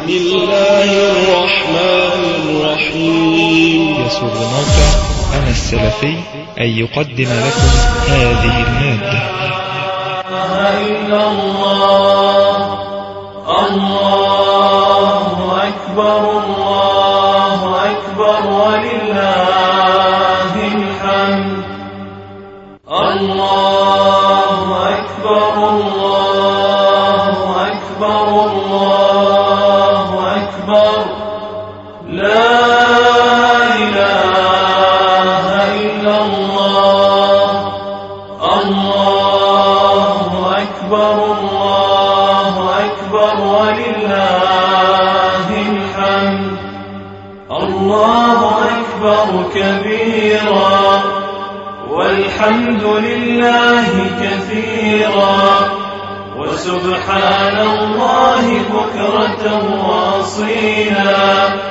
بسم الله الرحمن الرحيم. يسر موقع أنا السلفي أن يقدم لكم هذه المادة. إلا الله الله أكبر الله أكبر ولله الحمد. الله أكبر الله أكبر الله أكبر لا إله إلا الله. الله أكبر الله أكبر ولله الحمد. الله أكبر كبيرا والحمد لله كثيرا وسبحان الله بكرة وأصيلا.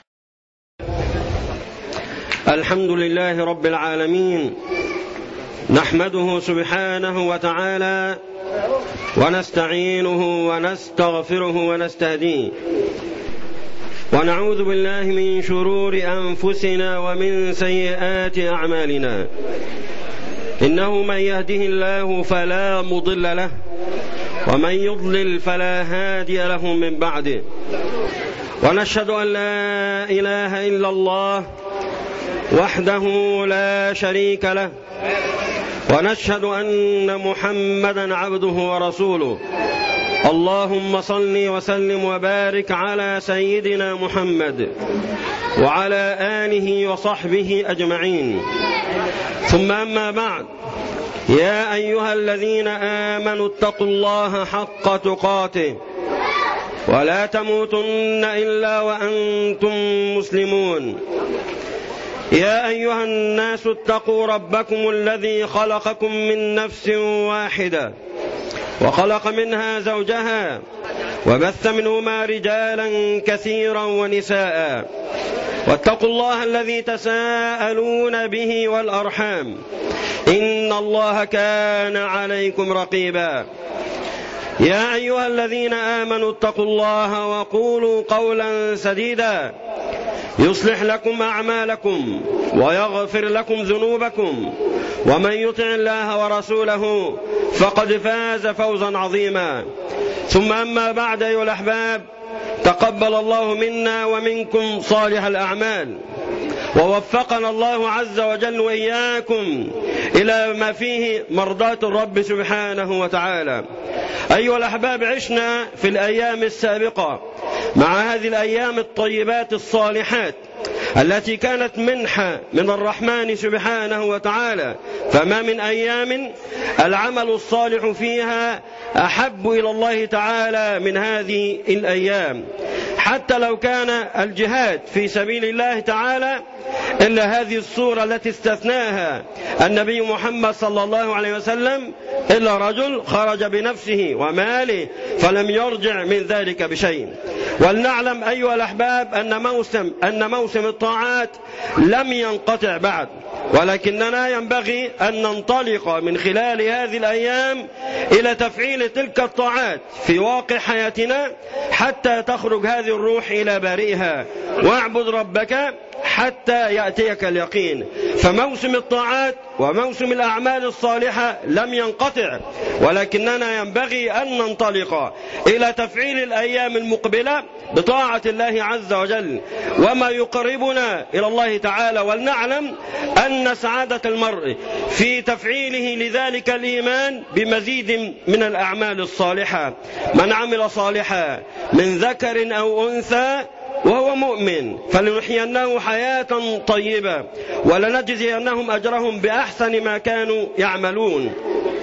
الحمد لله رب العالمين، نحمده سبحانه وتعالى ونستعينه ونستغفره ونستهديه، ونعوذ بالله من شرور أنفسنا ومن سيئات أعمالنا. إنه من يهده الله فلا مضل له ومن يضلل فلا هادي له من بعده. ونشهد أن لا إله إلا الله وحده لا شريك له، ونشهد أن محمدا عبده ورسوله. اللهم صل وسلم وبارك على سيدنا محمد وعلى آله وصحبه أجمعين. ثم أما بعد، يا أيها الذين آمنوا اتقوا الله حق تقاته ولا تموتن إلا وأنتم مسلمون. يا أيها الناس اتقوا ربكم الذي خلقكم من نفس واحدة وخلق منها زوجها وبث منهما رجالا كثيرا ونساء، واتقوا الله الذي تساءلون به والأرحام إن الله كان عليكم رقيبا. يا أيها الذين آمنوا اتقوا الله وقولوا قولا سديدا يصلح لكم أعمالكم ويغفر لكم ذنوبكم، ومن يطع الله ورسوله فقد فاز فوزا عظيما. ثم أما بعد، أيها الأحباب، تقبل الله منا ومنكم صالح الأعمال، ووفقنا الله عز وجل وإياكم إلى ما فيه مرضاة الرب سبحانه وتعالى. أيها الأحباب، عشنا في الأيام السابقة مع هذه الأيام الطيبات الصالحات التي كانت منحة من الرحمن سبحانه وتعالى، فما من أيام العمل الصالح فيها أحب إلى الله تعالى من هذه الأيام، حتى لو كان الجهاد في سبيل الله تعالى. إلا هذه الصورة التي استثناها النبي محمد صلى الله عليه وسلم، إلا رجل خرج بنفسه وماله فلم يرجع من ذلك بشيء. ولنعلم أيها الأحباب أن موسم الطاعات لم ينقطع بعد، ولكننا ينبغي أن ننطلق من خلال هذه الأيام إلى تفعيل تلك الطاعات في واقع حياتنا حتى تخرج هذه الروح إلى بارئها. واعبد ربك حتى يأتيك اليقين. فموسم الطاعات وموسم الأعمال الصالحة لم ينقطع، ولكننا ينبغي أن ننطلق إلى تفعيل الأيام المقبلة بطاعة الله عز وجل وما يقربنا إلى الله تعالى. ولنعلم أن سعادة المرء في تفعيله لذلك الإيمان بمزيد من الأعمال الصالحة. من عمل صالحا من ذكر أو أنثى وهو مؤمن فلنحيينه حياة طيبة ولنجزينهم أجرهم بأحسن ما كانوا يعملون.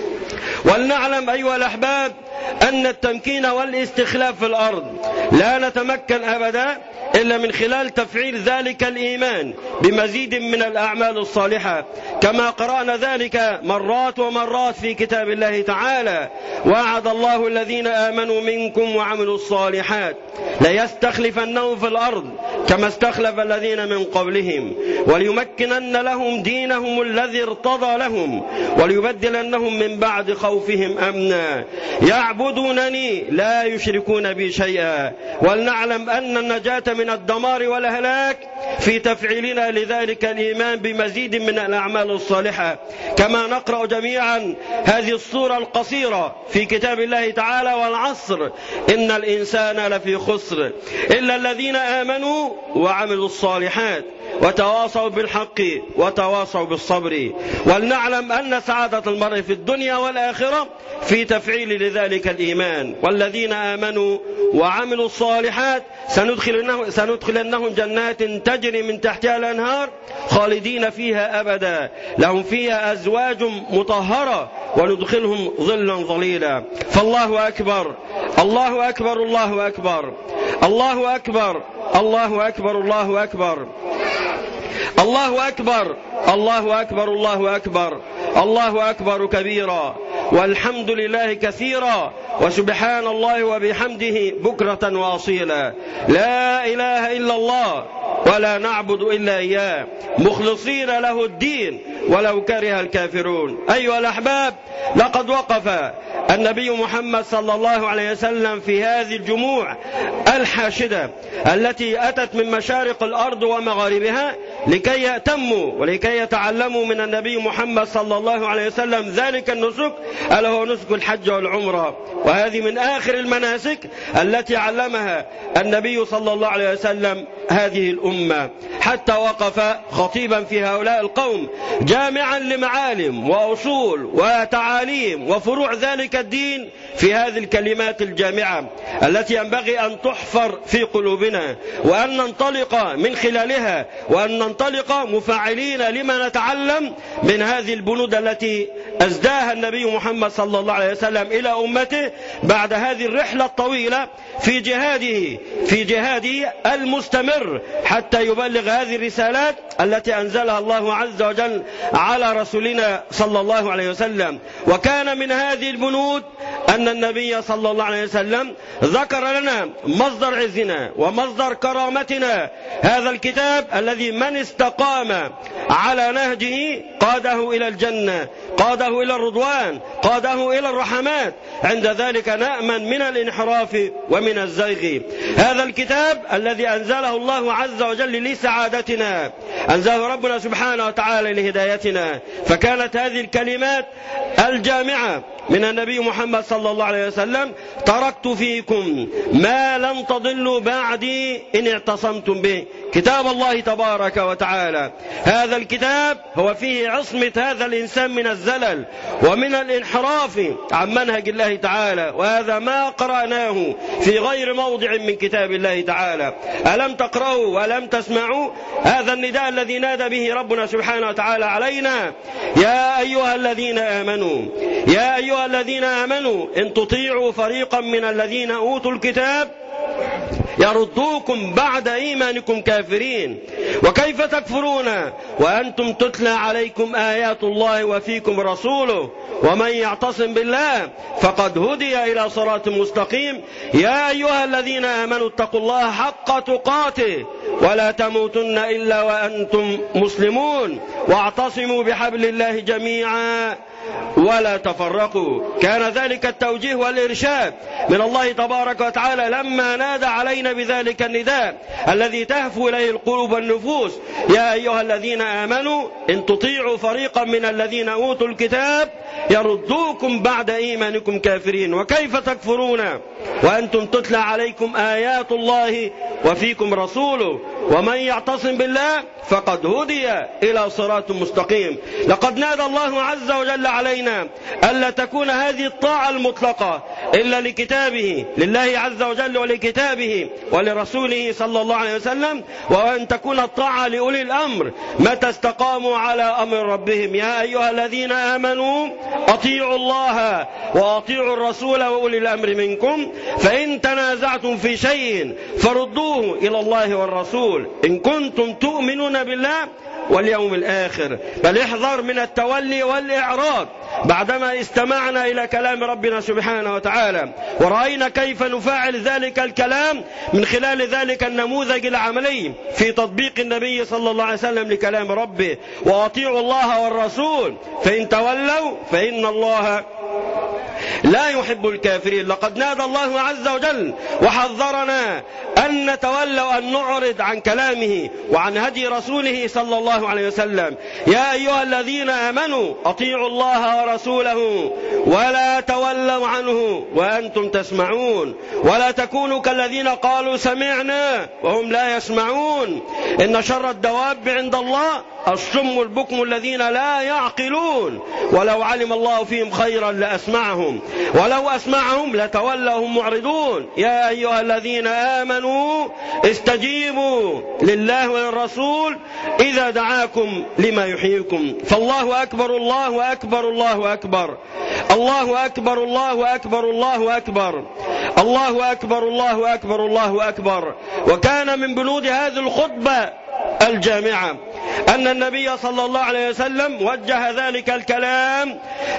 ولنعلم أيها الأحباب أن التمكين والاستخلاف في الأرض لا نتمكن أبدا إلا من خلال تفعيل ذلك الإيمان بمزيد من الأعمال الصالحة، كما قرأنا ذلك مرات ومرات في كتاب الله تعالى: وعد الله الذين آمنوا منكم وعملوا الصالحات ليستخلفنهم في الأرض كما استخلف الذين من قبلهم وليمكنن لهم دينهم الذي ارتضى لهم وليبدلنهم من بعد خوفهم أمنا يعبدونني لا يشركون بي شيئا ولنعلم أن النجاة من الدمار والهلاك في تفعيلنا لذلك الإيمان بمزيد من الأعمال الصالحة. كما نقرأ جميعا هذه السورة القصيرة في كتاب الله تعالى: والعصر إن الإنسان لفي خسر إلا الذين آمنوا وعملوا الصالحات وتواصوا بالحق وتواصوا بالصبر. ولنعلم أن سعادة المرء في الدنيا والآخرة في تفعيل لذلك الإيمان. والذين آمنوا وعملوا الصالحات سندخلنهم جنات تجري من تحتها الأنهار خالدين فيها أبدا لهم فيها أزواج مطهرة وندخلهم ظلا ظليلا. فالله أكبر الله أكبر الله أكبر الله أكبر الله أكبر الله أكبر الله أكبر الله أكبر الله أكبر الله أكبر كبيرا والحمد لله كثيرا وسبحان الله وبحمده بكرة وأصيلا. لا إله إلا الله ولا نعبد إلا إياه مخلصين له الدين ولو كره الكافرون. أيها الأحباب، لقد وقف النبي محمد صلى الله عليه وسلم في هذه الجموع الحاشدة التي أتت من مشارق الأرض ومغاربها لكي يأتموا ولكي يتعلموا من النبي محمد صلى الله عليه وسلم ذلك النسك ألا هو نسك الحج والعمرة. وهذه من آخر المناسك التي علمها النبي صلى الله عليه وسلم هذه الأمة، حتى وقف خطيبا في هؤلاء القوم جامعا لمعالم وأصول وتعاليم وفروع ذلك الدين في هذه الكلمات الجامعة التي ينبغي أن تحفر في قلوبنا وأن ننطلق من خلالها وأن ننطلق مفاعلين لما نتعلم من هذه البنود التي أزداها النبي محمد صلى الله عليه وسلم إلى أمته بعد هذه الرحلة الطويلة في جهاده المستمر حتى يبلغ هذه الرسالات التي أنزلها الله عز وجل على رسولنا صلى الله عليه وسلم. وكان من هذه البنود أن النبي صلى الله عليه وسلم ذكر لنا مصدر عزنا ومصدر كرامتنا، هذا الكتاب الذي من استقام على نهجه قاده إلى الجنة، قاده إلى الرضوان، قاده إلى الرحمات، عند ذلك نأمن من الانحراف ومن الزيغ. هذا الكتاب الذي أنزله الله عز وجل لسعادتنا، أنزله ربنا سبحانه وتعالى لهدايتنا. فكانت هذه الكلمات الجامعة من النبي محمد صلى الله عليه وسلم: تركت فيكم ما لن تضلوا بعدي إن اعتصمتم به، كتاب الله تبارك وتعالى. هذا الكتاب هو فيه عصمة هذا الإنسان من الزلل ومن الانحراف عن منهج الله تعالى، وهذا ما قرأناه في غير موضع من كتاب الله تعالى. ألم تقرأوا وألم تسمعوا هذا النداء الذي نادى به ربنا سبحانه وتعالى علينا: يا أيها الذين آمنوا يا أيها الذين آمنوا إن تطيعوا فريقا من الذين أوتوا الكتاب يردوكم بعد إيمانكم كافرين وكيف تكفرون وأنتم تتلى عليكم آيات الله وفيكم رسوله ومن يعتصم بالله فقد هدي إلى صراط مستقيم. يا أيها الذين آمنوا اتقوا الله حق تقاته ولا تموتن إلا وأنتم مسلمون واعتصموا بحبل الله جميعا ولا تفرقوا. كان ذلك التوجيه والإرشاد من الله تبارك وتعالى لما نادى علينا بذلك النداء الذي تهفو إليه القلوب والنفوس: يا أيها الذين آمنوا إن تطيعوا فريقا من الذين أوتوا الكتاب يردوكم بعد إيمانكم كافرين وكيف تكفرون وأنتم تتلى عليكم آيات الله وفيكم رسوله ومن يعتصم بالله فقد هدي إلى صراط مستقيم. لقد نادى الله عز وجل علينا ألا تكون هذه الطاعة المطلقة إلا لكتابه، لله عز وجل ولكتابه ولرسوله صلى الله عليه وسلم، وأن تكون الطاعة لأولي الأمر متى استقاموا على أمر ربهم. يا أيها الذين آمنوا أطيعوا الله وأطيعوا الرسول وأولي الأمر منكم فإن تنازعتم في شيء فردوه إلى الله والرسول إن كنتم تؤمنون بالله واليوم الآخر، بل احذر من التولي والإعراض بعدما استمعنا إلى كلام ربنا سبحانه وتعالى، ورأينا كيف نفاعل ذلك الكلام من خلال ذلك النموذج العملي في تطبيق النبي صلى الله عليه وسلم لكلام ربه. وأطيعوا الله والرسول فإن تولوا فإن الله لا يحب الكافرين. لقد نادى الله عز وجل وحذرنا أن نتولى وأن نعرض عن كلامه وعن هدي رسوله صلى الله عليه وسلم. يا أيها الذين آمنوا أطيعوا الله ورسوله ولا تولوا عنه وأنتم تسمعون، ولا تكونوا كالذين قالوا سمعنا وهم لا يسمعون. إن شر الدواب عند الله الصم البكم الذين لا يعقلون، ولو علم الله فيهم خيرا لأسمعهم ولو أسمعهم لتولهم معرضون. يا أيها الذين آمنوا استجيبوا لله وللرسول إذا دعاكم لما يحييكم. فالله أكبر الله أكبر الله أكبر الله أكبر الله أكبر الله أكبر الله أكبر الله أكبر الله أكبر. وكان من بنود هذه الخطبة الجامعة أن النبي صلى الله عليه وسلم وجه ذلك الكلام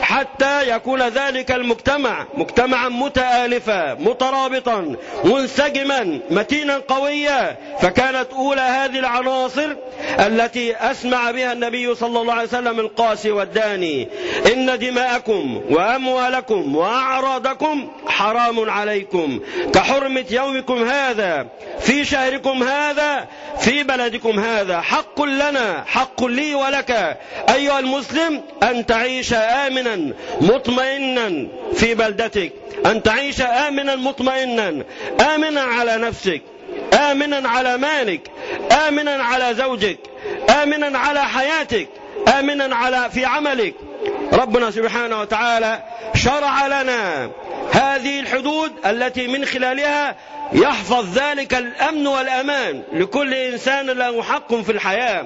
حتى يكون ذلك المجتمع مجتمعا متآلفا مترابطا منسجما متينا قويا. فكانت أولى هذه العناصر التي أسمع بها النبي صلى الله عليه وسلم القاسي والداني: إن دماءكم وأموالكم وأعراضكم حرام عليكم كحرمة يومكم هذا في شهركم هذا في بلدكم هذا. حق لنا حق لي ولك أيها المسلم أن تعيش آمنا مطمئنا في بلدتك، أن تعيش آمنا مطمئنا، آمنا على نفسك، آمنا على مالك، آمنا على زوجك، آمنا على حياتك، آمنا على في عملك. ربنا سبحانه وتعالى شرع لنا هذه الحدود التي من خلالها يحفظ ذلك الأمن والأمان لكل إنسان له حق في الحياة.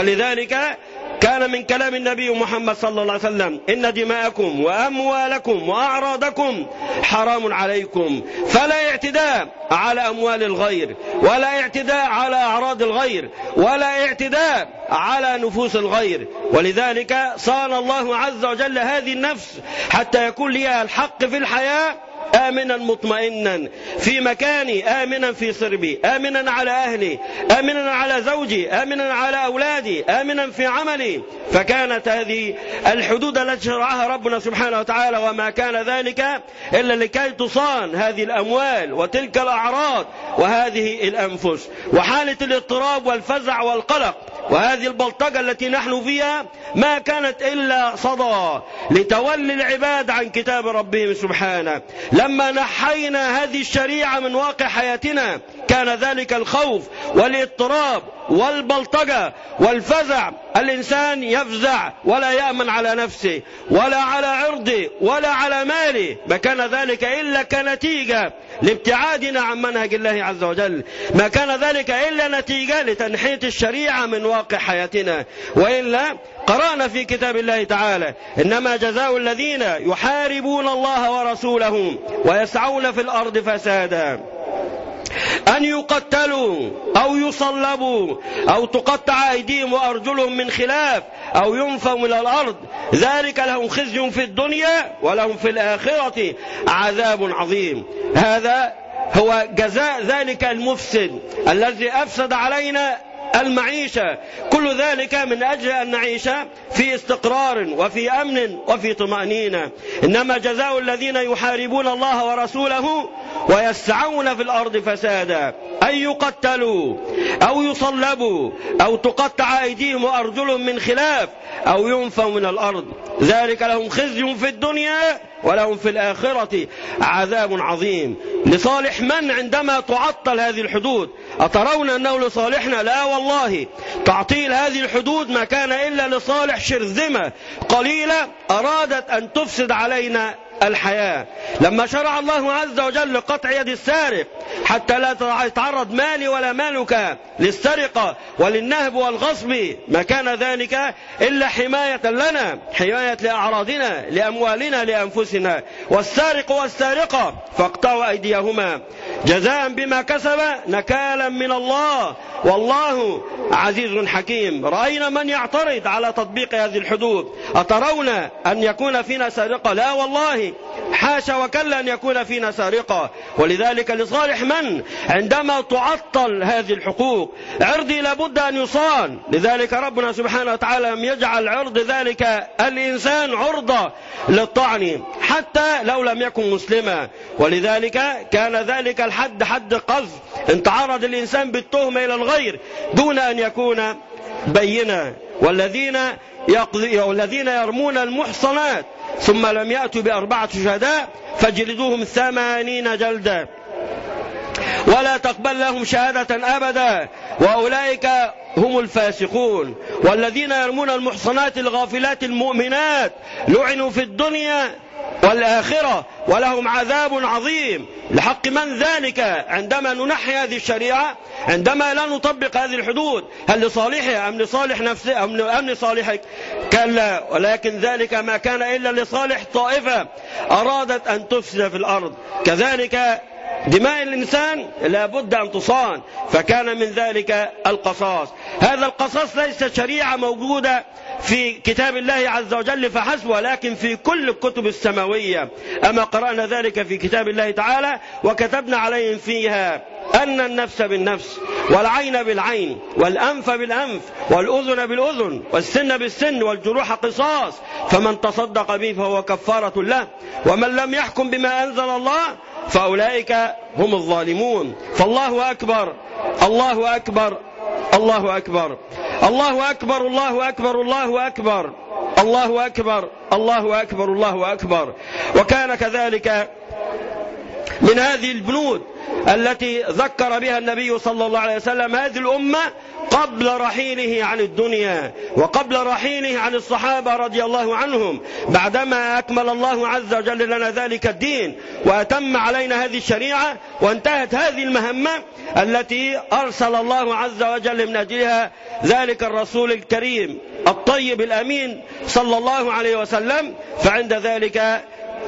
فلذلك كان من كلام النبي محمد صلى الله عليه وسلم: إن دماءكم وأموالكم وأعراضكم حرام عليكم. فلا اعتداء على أموال الغير، ولا اعتداء على أعراض الغير، ولا اعتداء على نفوس الغير. ولذلك صان الله عز وجل هذه النفس حتى يكون لها الحق في الحياة آمنا مطمئنا في مكاني، آمنا في صربي، آمنا على أهلي، آمنا على زوجي، آمنا على أولادي، آمنا في عملي. فكانت هذه الحدود التي شرعها ربنا سبحانه وتعالى، وما كان ذلك إلا لكي تصان هذه الأموال وتلك الأعراض وهذه الأنفس. وحالة الاضطراب والفزع والقلق وهذه البلطجة التي نحن فيها ما كانت إلا صدى لتولي العباد عن كتاب ربهم سبحانه. لما نحينا هذه الشريعة من واقع حياتنا كان ذلك الخوف والاضطراب والبلطجة والفزع. الإنسان يفزع ولا يأمن على نفسه ولا على عرضه ولا على ماله، ما كان ذلك إلا كنتيجة لابتعادنا عن منهج الله عز وجل، ما كان ذلك إلا نتيجة لتنحية الشريعة من واقع حياتنا. وإلا قرأنا في كتاب الله تعالى: إنما جزاء الذين يحاربون الله ورسوله ويسعون في الأرض فسادا أن يقتلوا أو يصلبوا أو تقطع أيديهم وأرجلهم من خلاف أو ينفوا من الأرض، ذلك لهم خزي في الدنيا ولهم في الآخرة عذاب عظيم. هذا هو جزاء ذلك المفسد الذي أفسد علينا المعيشة، كل ذلك من أجل أن نعيش في استقرار وفي أمن وفي طمأنينة. إنما جزاء الذين يحاربون الله ورسوله ويسعون في الأرض فسادا أن يقتلوا أو يصلبوا أو تقطع أيديهم وأرجلهم من خلاف أو ينفوا من الأرض، ذلك لهم خزي في الدنيا ولهم في الآخرة عذاب عظيم. لصالح من عندما تعطل هذه الحدود؟ أترون أنه لصالحنا؟ لا والله، تعطيل هذه الحدود ما كان إلا لصالح شرذمة قليلة أرادت أن تفسد علينا الحياة. لما شرع الله عز وجل قطع يد السارق حتى لا يتعرض مالي ولا مالك للسرقة وللنهب والغصب، ما كان ذلك إلا حماية لنا، حماية لأعراضنا لأموالنا لأنفسنا. والسارق والسارقة فاقطعوا أيديهما جزاء بما كسب نكالا من الله والله عزيز حكيم. رأينا من يعترض على تطبيق هذه الحدود. أترون أن يكون فينا سارقة؟ لا والله، حاشا وكلا أن يكون فينا سارقة. ولذلك لصالح من عندما تعطل هذه الحقوق؟ عرضي لابد أن يصان. لذلك ربنا سبحانه وتعالى لم يجعل عرض ذلك الإنسان عرضة للطعن حتى لو لم يكن مسلما. ولذلك كان ذلك الحد حد قذف، ان تعرض الإنسان بالتهمة إلى الغير دون أن يكون بينا. والذين يرمون المحصنات ثم لم يأتوا ب4 شهداء فاجلدوهم 80 جلدة ولا تقبل لهم شهادة أبدا وأولئك هم الفاسقون. والذين يرمون المحصنات الغافلات المؤمنات لعنوا في الدنيا والآخرة ولهم عذاب عظيم. لحق من ذلك عندما ننحي هذه الشريعة، عندما لا نطبق هذه الحدود؟ هل لصالحه أم لصالح نفسه أم لصالحك؟ كلا، ولكن ذلك ما كان إلا لصالح طائفة أرادت أن تفسد في الأرض. كذلك دماء الإنسان لا بد أن تصان، فكان من ذلك القصاص. هذا القصاص ليس شريعة موجودة في كتاب الله عز وجل فحسب، ولكن في كل الكتب السماوية. أما قرأنا ذلك في كتاب الله تعالى وكتبنا عليهم فيها أن النفس بالنفس والعين بالعين والأنف بالأنف والأذن بالأذن والسن بالسن والجروح قصاص، فمن تصدق به فهو كفارة له، ومن لم يحكم بما أنزل الله فأولئك هم الظالمون. فالله أكبر الله أكبر الله أكبر الله أكبر الله أكبر الله أكبر الله أكبر الله أكبر الله أكبر. وكان كذلك من هذه البنود التي ذكر بها النبي صلى الله عليه وسلم هذه الأمة قبل رحيله عن الدنيا وقبل رحيله عن الصحابة رضي الله عنهم، بعدما أكمل الله عز وجل لنا ذلك الدين وأتم علينا هذه الشريعة وانتهت هذه المهمة التي أرسل الله عز وجل من أجلها ذلك الرسول الكريم الطيب الأمين صلى الله عليه وسلم. فعند ذلك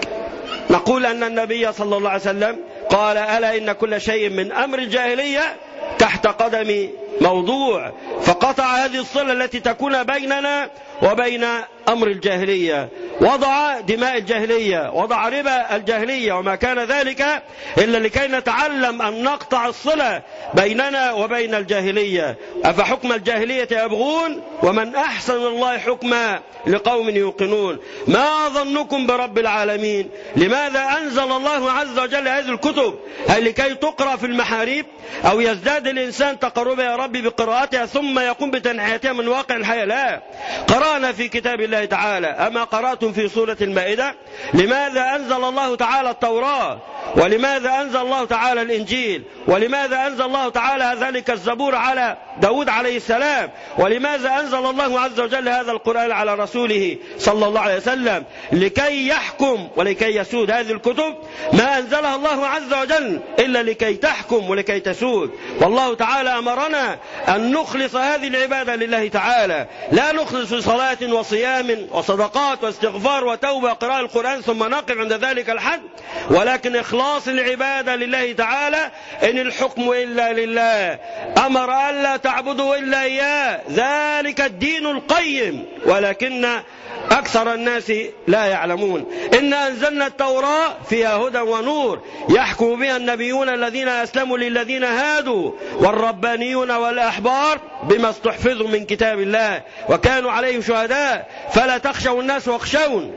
نقول أن النبي صلى الله عليه وسلم قال: ألا إن كل شيء من أمر الجاهلية تحت قدم موضوع. فقطع هذه الصلة التي تكون بيننا وبين أمر الجاهلية، وضع دماء الجاهلية، وضع ربا الجاهلية، وما كان ذلك إلا لكي نتعلم أن نقطع الصلة بيننا وبين الجاهلية. أفحكم الجاهلية يبغون ومن أحسن الله حكما لقوم يوقنون. ما ظنكم برب العالمين؟ لماذا أنزل الله عز وجل هذه الكتب؟ هل لكي تقرأ في المحاريب أو يزداد الإنسان تقربا يا ربي بقراءتها ثم يقوم بتنحيتها من واقع الحياة؟ لا، قرأنا في كتاب الله تعالى. أما قرأتم في سورة المائدة لماذا أنزل الله تعالى التوراة؟ ولماذا أنزل الله تعالى الإنجيل؟ ولماذا أنزل الله تعالى ذلك الزبور على داود عليه السلام؟ ولماذا أنزل الله عز وجل هذا القرآن على رسوله صلى الله عليه وسلم؟ لكي يحكم ولكي يسود. هذه الكتب ما أنزلها الله عز وجل إلا لكي تحكم ولكي تسود. والله تعالى أمرنا أن نخلص هذه العبادة لله تعالى، لا نخلص صلاة وصيام وصدقات واستغفار وتوبة وقراءة القرآن ثم نقف عند ذلك الحد، ولكن إخلاص العبادة لله تعالى. إن الحكم إلا لله، أمر ألا تعبدوا إلا إياه، ذلك الدين القيم ولكن أكثر الناس لا يعلمون. إنا أنزلنا التوراة فيها هدى ونور يحكم بها النبيون الذين أسلموا للذين هادوا والربانيون والأحبار بما استحفظوا من كتاب الله وكانوا عليه شهداء فلا تخشوا الناس واخشون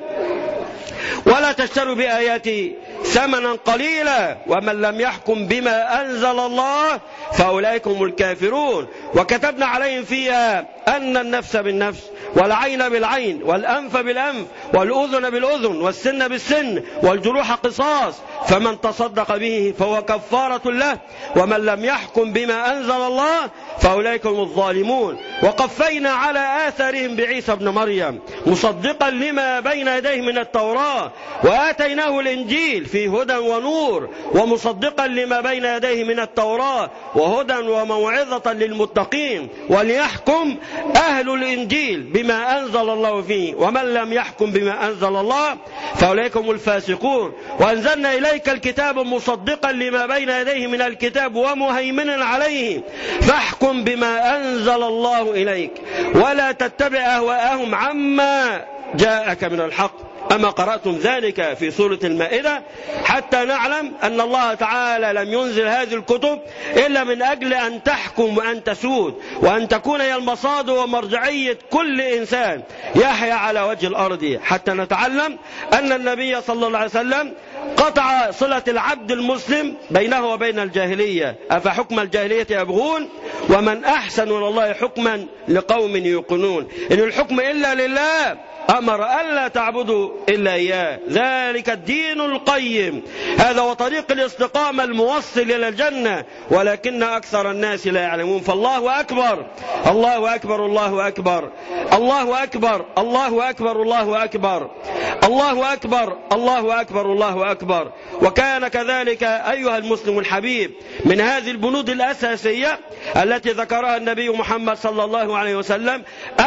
ولا تشتروا بآياتي ثمنا قليلا ومن لم يحكم بما أنزل الله فأولئك هم الكافرون. وكتبنا عليهم فيها أن النفس بالنفس والعين بالعين والأنف بالأنف والأذن بالأذن والسن بالسن والجروح قصاص، فمن تصدق به فهو كفارة له، ومن لم يحكم بما أنزل الله فأولئك هم الظالمون. وقفينا على آثارهم بعيسى ابن مريم مصدقا لما بين يديه من التوراة، وآتيناه الإنجيل فيه هدى ونور، ومصدقا لما بين يديه من التوراة وهدى وموعظة للمتقين، وليحكم أهل الإنجيل بما أنزل الله فيه، ومن لم يحكم بما أنزل الله فأولئك هم الفاسقون. وأنزلنا إليك الكتاب مصدقا لما بين يديه من الكتاب ومهيمنا عليه، فاحكم بما أنزل الله إليك ولا تتبع أهواءهم عما جاءك من الحق. أما قرأتم ذلك في سورة المائدة حتى نعلم أن الله تعالى لم ينزل هذه الكتب إلا من أجل أن تحكم وأن تسود، وأن تكون هي المصادر ومرجعية كل إنسان يحيا على وجه الأرض، حتى نتعلم أن النبي صلى الله عليه وسلم قطع صلة العبد المسلم بينه وبين الجاهلية. أفحكم الجاهلية يبغون ومن أحسن من الله حكما لقوم يوقنون، إن الحكم إلا لله، أمر ألا تعبدوا إلا إياه، ذلك الدين القيم، هذا هو طريق الاستقامة الموصل إلى الجنة، ولكن أكثر الناس لا يعلمون. فالله أكبر الله أكبر الله أكبر الله أكبر الله أكبر الله أكبر الله أكبر الله أكبر الله أكبر. وكان كذلك أيها المسلم الحبيب من هذه البنود الأساسية التي ذكرها النبي محمد صلى الله عليه وسلم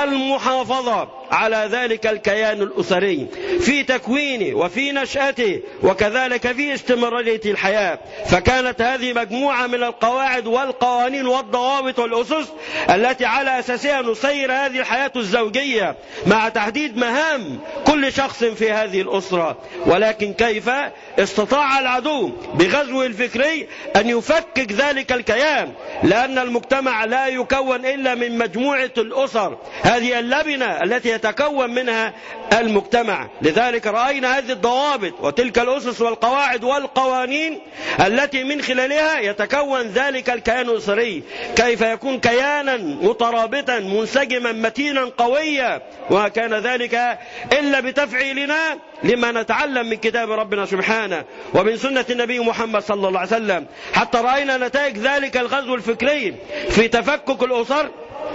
المحافظة على ذلك الكيان الأسري في تكوينه وفي نشأته، وكذلك في استمرارية الحياة. فكانت هذه مجموعة من القواعد والقوانين والضوابط والأسس التي على أساسها نسير هذه الحياة الزوجية، مع تحديد مهام كل شخص في هذه الأسرة. ولكن كيف استطاع العدو بغزوه الفكري أن يفكك ذلك الكيان، لأن المجتمع لا يكون إلا من مجموعة الأسر، هذه اللبنة التي يتكون منها المجتمع. لذلك رأينا هذه الضوابط وتلك الأسس والقواعد والقوانين التي من خلالها يتكون ذلك الكيان الأسري، كيف يكون كيانا مترابطا منسجما متينا قويا. وكان ذلك إلا بتفعيلنا لما نتعلم من كتاب ربنا سبحانه ومن سنة النبي محمد صلى الله عليه وسلم، حتى رأينا نتائج ذلك الغزو الفكري في تفكك الأسر،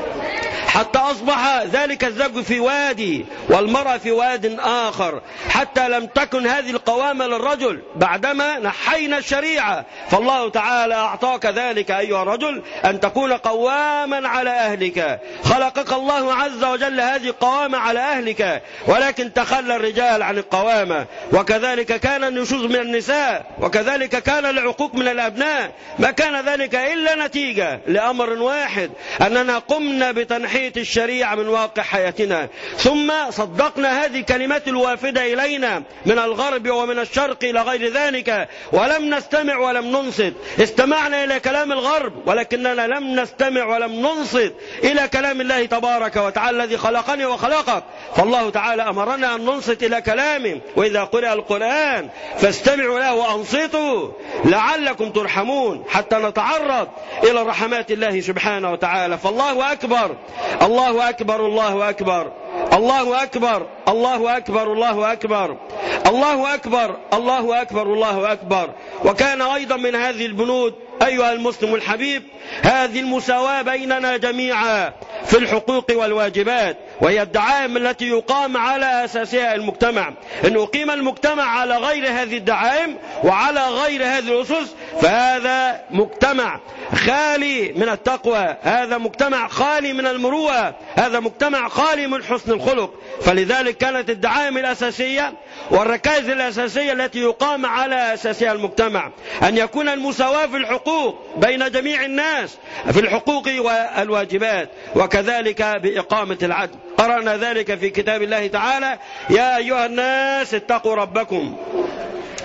حتى أصبح ذلك الزوج في وادي والمرأة في واد آخر، حتى لم تكن هذه القوامة للرجل بعدما نحينا الشريعة. فالله تعالى أعطاك ذلك أيها الرجل أن تكون قواما على أهلك، خلقك الله عز وجل هذه قوامة على أهلك، ولكن تخلى الرجال عن القوامة. وكذلك كان النشوز من النساء، وكذلك كان العقوق من الأبناء، ما كان ذلك إلا نتيجة لأمر واحد، أننا قمنا بتنحية الشريعة من واقع حياتنا، ثم صدقنا هذه الكلمات الوافدة إلينا من الغرب ومن الشرق إلى غير ذلك، ولم نستمع ولم ننصت. استمعنا إلى كلام الغرب ولكننا لم نستمع ولم ننصت إلى كلام الله تبارك وتعالى الذي خلقني وخلقك. فالله تعالى أمرنا أن ننصت إلى كلامه، وإذا قرأ القرآن فاستمعوا له وأنصتوا لعلكم ترحمون، حتى نتعرض إلى رحمات الله سبحانه وتعالى. فالله أكبر الله أكبر الله أكبر الله أكبر الله أكبر الله أكبر الله أكبر الله أكبر الله أكبر. وكان أيضا من هذه البنود أيها المسلم الحبيب هذه المساواة بيننا جميعا في الحقوق والواجبات، وهي الدعائم التي يقام على أساسها المجتمع. إن أقيم المجتمع على غير هذه الدعائم وعلى غير هذه الأسس فهذا مجتمع خالي من التقوى، هذا مجتمع خالي من المروءة، هذا مجتمع خالي من حسن الخلق. فلذلك كانت الدعائم الأساسية والركائز الأساسية التي يقام على أساسها المجتمع أن يكون المساواة في الحقوق بين جميع الناس في الحقوق والواجبات، وكذلك بإقامة العدل. قرأنا ذلك في كتاب الله تعالى: يا أيها الناس اتقوا ربكم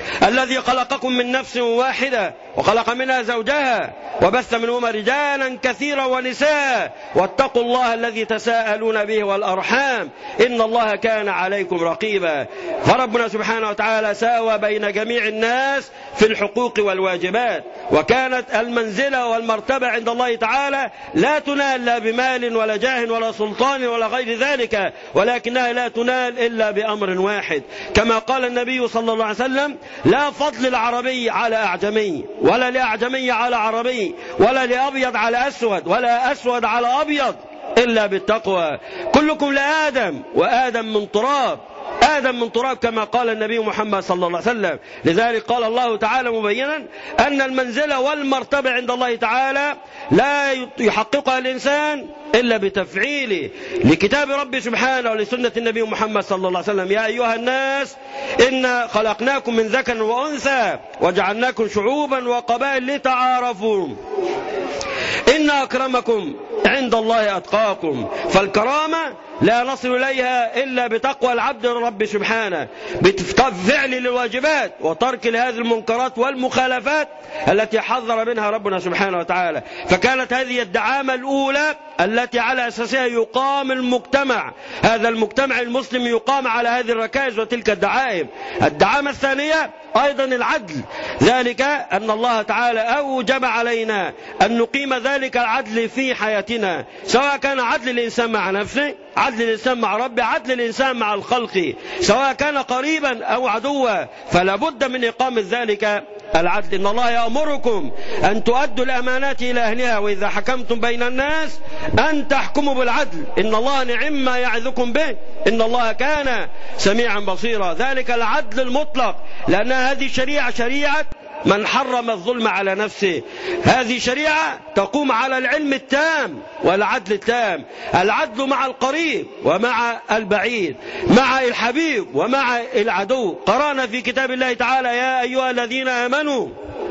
الذي خلقكم من نفس واحدة وخلق منها زوجها وبث منهما رجالا كثيرا ونساء واتقوا الله الذي تساءلون به والأرحام إن الله كان عليكم رقيبا. فربنا سبحانه وتعالى ساوى بين جميع الناس في الحقوق والواجبات، وكانت المنزلة والمرتبة عند الله تعالى لا تنال لا بمال ولا جاه ولا سلطان ولا غير ذلك، ولكنها لا تنال إلا بأمر واحد، كما قال النبي صلى الله عليه وسلم: لا فضل العربي على أعجمي، ولا لأعجمي على عربي، ولا لأبيض على أسود، ولا أسود على أبيض، إلا بالتقوى. كلكم لآدم وآدم من تراب، آدم من تراب كما قال النبي محمد صلى الله عليه وسلم. لذلك قال الله تعالى مبينا أن المنزلة والمرتبة عند الله تعالى لا يحققها الإنسان إلا بتفعيله لكتاب ربي سبحانه ولسنة النبي محمد صلى الله عليه وسلم: يا أيها الناس إنا خلقناكم من ذكر وأنثى وجعلناكم شعوبا وقبائل لتعارفوا إن أكرمكم عند الله أتقاكم. فالكرامة لا نصل إليها إلا بتقوى العبد لرب سبحانه، بفعل للواجبات وترك لهذه المنكرات والمخالفات التي حذر منها ربنا سبحانه وتعالى. فكانت هذه الدعامة الأولى التي على أساسها يقام المجتمع، هذا المجتمع المسلم يقام على هذه الركائز وتلك الدعائم. الدعامة الثانية أيضا العدل، ذلك أن الله تعالى أوجب علينا أن نقيم ذلك العدل في حياتنا، سواء كان عدل الإنسان مع نفسه، عدل الإنسان مع ربه، عدل الإنسان مع الخلق، سواء كان قريبا أو عدوا، فلا بد من إقامة ذلك العدل. إن الله يأمركم أن تؤدوا الأمانات إلى أهلها وإذا حكمتم بين الناس أن تحكموا بالعدل إن الله نعم ما يعظكم به إن الله كان سميعا بصيرا. ذلك العدل المطلق، لأن هذه شريعة من حرم الظلم على نفسه. هذه شريعة تقوم على العلم التام والعدل التام، العدل مع القريب ومع البعيد، مع الحبيب ومع العدو. قرأنا في كتاب الله تعالى: يا أيها الذين آمنوا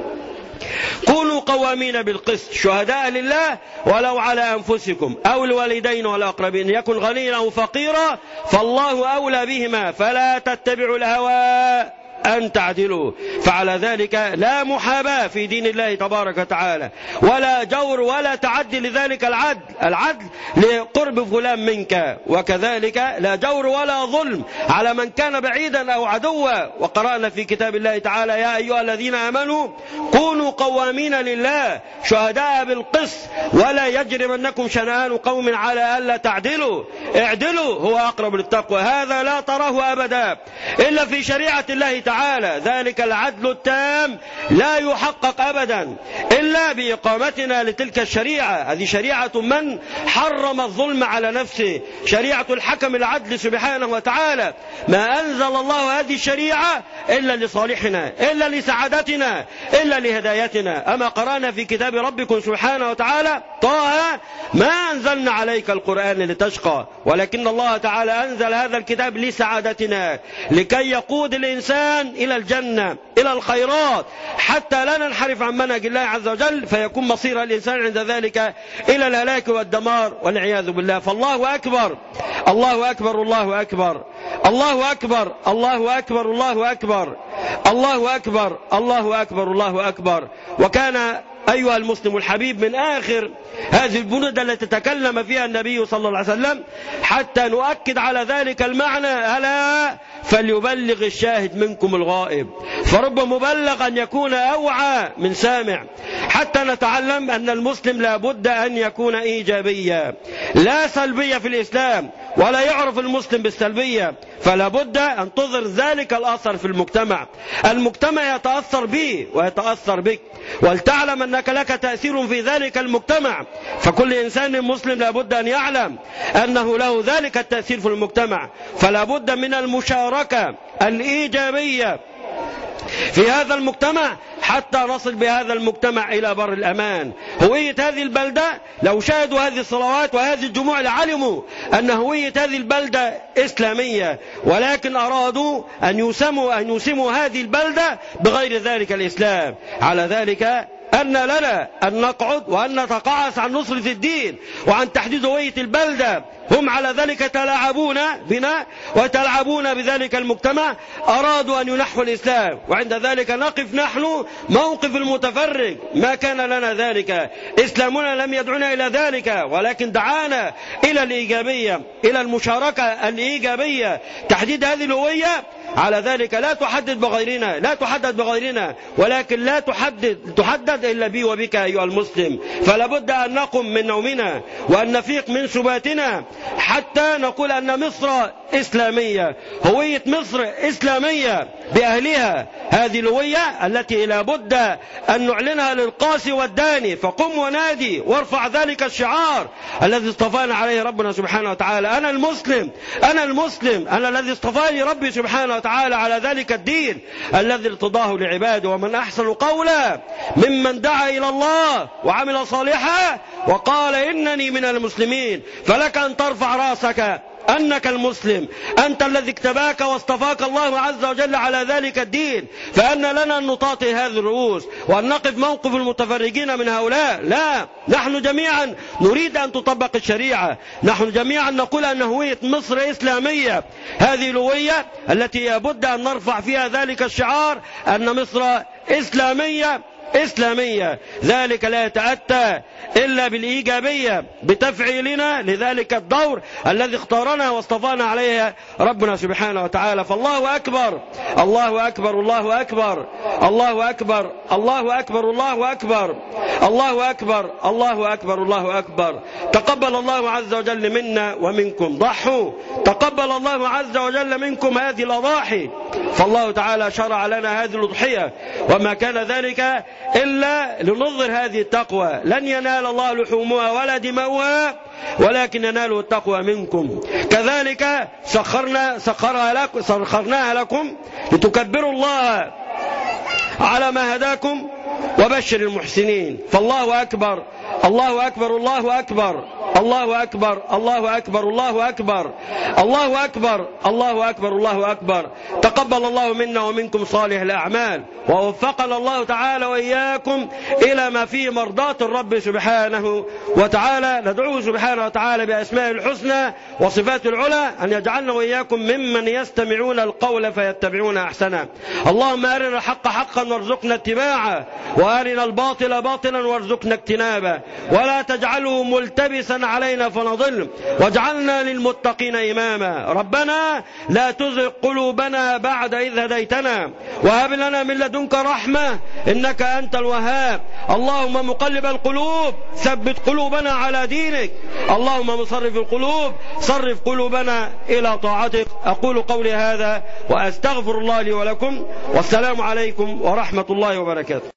كونوا قوامين بالقسط شهداء لله ولو على أنفسكم أو الوالدين والأقربين يكن غنيا أو فقيرا فالله أولى بهما فلا تتبعوا الهوى أن تعدلوا. فعلى ذلك لا محاباة في دين الله تبارك وتعالى، ولا جور ولا تعدي لذلك العدل لقرب فلان منك، وكذلك لا جور ولا ظلم على من كان بعيدا أو عدوا. وقرأنا في كتاب الله تعالى: يا أيها الذين آمنوا كونوا قوامين لله شهداء بالقسط ولا يجرمنكم شنآن قوم على ألا تعدلوا اعدلوا هو أقرب للتقوى. هذا لا تراه أبدا إلا في شريعة الله تعالى. ذلك العدل التام لا يحقق أبدا إلا بإقامتنا لتلك الشريعة. هذه شريعة من حرم الظلم على نفسه، شريعة الحكم العدل سبحانه وتعالى. ما أنزل الله هذه الشريعة إلا لصالحنا، إلا لسعادتنا، إلا لهدايتنا. أما قرأنا في كتاب ربكم سبحانه وتعالى: طه ما أنزلنا عليك القرآن لتشقى، ولكن الله تعالى أنزل هذا الكتاب لسعادتنا، لكي يقود الإنسان إلى الجنة إلى الخيرات، حتى لا ننحرف عن منهج الله عز وجل فيكون مصير الإنسان عند ذلك إلى الهلاك والدمار والعياذ بالله. فالله أكبر الله أكبر الله أكبر الله أكبر الله أكبر الله أكبر الله أكبر الله أكبر الله أكبر. وكان أيها المسلم الحبيب من آخر هذه البنود التي تكلم فيها النبي صلى الله عليه وسلم حتى نؤكد على ذلك المعنى: ألا فليبلغ الشاهد منكم الغائب. فرب مبلغ أن يكون أوعى من سامع، حتى نتعلم أن المسلم لا بد أن يكون إيجابيا لا سلبية في الإسلام، ولا يعرف المسلم بالسلبية، فلا بد أن تظهر ذلك الأثر في المجتمع. المجتمع يتأثر به ويتأثر بك، ولتعلم أنك لك تأثير في ذلك المجتمع. فكل إنسان مسلم لا بد أن يعلم أنه له ذلك التأثير في المجتمع، فلا بد من المشاركة الإيجابية في هذا المجتمع حتى نصل بهذا المجتمع إلى بر الأمان. هوية هذه البلدة لو شاهدوا هذه الصلوات وهذه الجموع لعلموا أن هوية هذه البلدة إسلامية، ولكن أرادوا أن يسموا هذه البلدة بغير ذلك الإسلام. على ذلك لنا أن نقعد وأن نتقاعس عن نصرة الدين وعن تحديد هوية البلدة. هم على ذلك تلاعبون بنا وتلعبون بذلك المجتمع، أرادوا أن ينحوا الإسلام، وعند ذلك نقف نحن موقف المتفرج. ما كان لنا ذلك، إسلامنا لم يدعنا إلى ذلك، ولكن دعانا إلى الإيجابية، إلى المشاركة الإيجابية، تحديد هذه الهوية. على ذلك لا تحدد بغيرنا، ولكن لا تحدد إلا بي وبك أيها المسلم. فلا بد أن نقم من نومنا وأن نفيق من سباتنا حتى نقول أن مصر إسلامية، هوية مصر إسلامية بأهلها. هذه الهوية التي لا بد أن نعلنها للقاسي والداني. فقم ونادي وارفع ذلك الشعار الذي اصطفانا عليه ربنا سبحانه وتعالى. أنا المسلم، أنا الذي اصطفاني ربي سبحانه وتعالى على ذلك الدين الذي ارتضاه لعباده. ومن أحسن قولا ممن دعا إلى الله وعمل صالحا وقال إنني من المسلمين. فلك أن ترفع رأسك أنك المسلم، أنت الذي اكتباك واصطفاك الله عز وجل على ذلك الدين. فأن لنا أن نطاطي هذه الرؤوس وأن نقف موقف المتفرجين من هؤلاء. لا، نحن جميعا نريد أن تطبق الشريعة، نحن جميعا نقول أن هوية مصر إسلامية. هذه الهوية التي يبد أن نرفع فيها ذلك الشعار أن مصر إسلامية. ذلك لا يتأتى إلا بالإيجابية، بتفعيلنا لذلك الدور الذي اختارنا واصطفانا عليه ربنا سبحانه وتعالى. فالله أكبر، الله أكبر، الله أكبر، الله أكبر، الله أكبر، الله أكبر، الله أكبر، الله أكبر، الله أكبر. تقبل الله عز وجل منا ومنكم، ضحوا، تقبل الله عز وجل منكم هذه الأضاحي. فالله تعالى شرع لنا هذه الأضحية، وما كان ذلك إلا لنظهر هذه التقوى. لن ينال الله لحومها ولا دماؤها ولكن يناله التقوى منكم. كذلك سخرناها لكم لتكبروا الله على ما هداكم وبشر المحسنين. فالله أكبر، الله أكبر، الله أكبر، الله أكبر، الله أكبر، الله أكبر، الله أكبر، الله أكبر، الله أكبر. تقبل الله منا ومنكم صالح الأعمال، ووفقنا الله تعالى وإياكم إلى ما فيه مرضاة الرب سبحانه وتعالى. ندعوه سبحانه وتعالى بأسماء الحسنى وصفات العلى أن يجعلنا وإياكم ممن يستمعون القول فيتبعون أحسنه. اللهم أرنا الحق حقا وارزقنا اتباعه، وأرنا الباطل باطلا وارزقنا اجتنابه، ولا تجعله ملتبسا علينا فنضل، واجعلنا للمتقين إماما. ربنا لا تزغ قلوبنا بعد إذ هديتنا، وهب لنا من لدنك رحمة إنك أنت الوهاب. اللهم مقلب القلوب ثبت قلوبنا على دينك، اللهم مصرف القلوب صرف قلوبنا إلى طاعتك. أقول قولي هذا وأستغفر الله لي ولكم، والسلام عليكم ورحمة الله وبركاته.